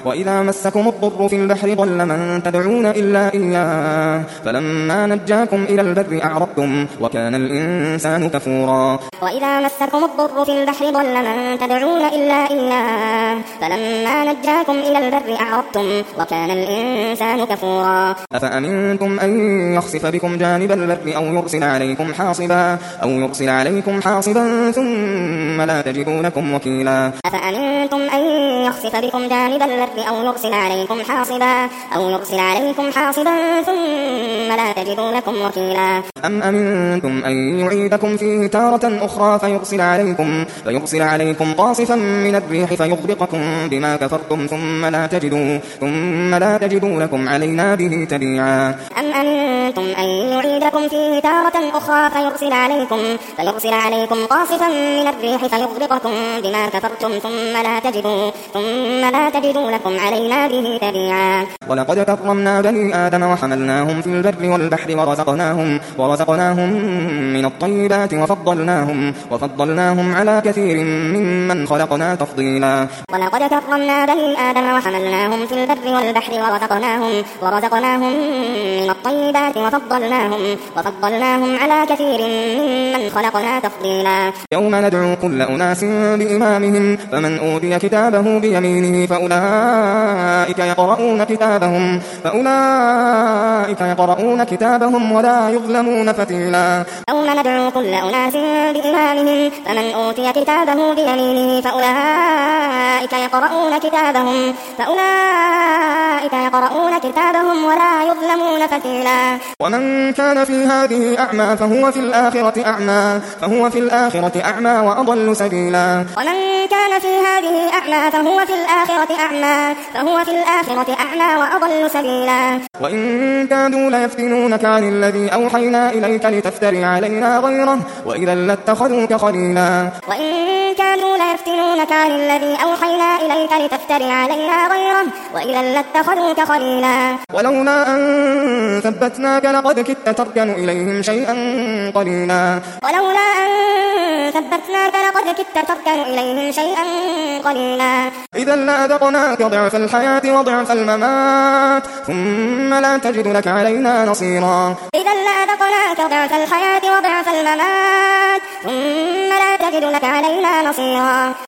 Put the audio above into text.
وإذا مسكم الضر في البحر ضل من تدعون إلا إياه فلما نجاكم إلى البر أعرضتم وكان الإنسان كفورا وإذا مسكم الضر في البحر ضل من تدعون إلا إياه فلما نجاكم إلى البر أعرضتم وكان الإنسان كفورا أفأمنتم أن يخسف بكم جانب البر أو يرسل عليكم حاصبا ثم لا تجدوا لكم وكيلا أفأمنتم أن يخسف بكم جانب البر أو يرسل عليكم حاصبا ثم لا تجدوا لكم وكيلا أم أمنتم أن يعيدكم فيه تارة أخرى فيرسل عليكم قاصفا من الريح فيغرقكم بما كفرتم ثم لا تجدوا لكم علينا به تبيعا أم أمنتم أن يعيدكم فيه تارة أخرى فيرسل عليكم قاصفا من الريح فيغرقكم بما كفرتم ثم لا تجدوا لكم علينا به تبيعا ولقد كرمنا بني آدم وحملناهم في البر والبحر ورزقناهم من الطيبات وفضلناهم على كثير ممن خلقنا تفضيلا ولقد كرمنا بني آدم وحملناهم في البر والبحر ورزقناهم من الطيبات وفضلناهم على كثير ممن خلقنا تفضيلا يوم ندعو كل أناس بإمامهم فمن أوتي كتابه بيمينه فأولئك يقرؤون كتابهم ولا يظلمون فتيلا يوم ندعو كل أناس بإمامهم فمن أوتي كتابه بيمينه فأولئك يقرؤون كتابهم ولا يظلمون فتيلا ومن كان في هذه أعمى فهو في الآخرة أعمى وأضل سبيلا ومن كان في هذه أعمى فهو في الآخرة أعمى وأضل سبيلا وإن كادوا ليفتنونك عن الذي أوحينا إليك لتفتري علينا غيره وإذا لاتخذوك خليلا ولولا أن ثبتناك لقد كدت تركن إليهم شيئا قليلا إذا لأذقناك ضعف الحياة وضعف الممات ثم لا تجد لك علينا نصيرا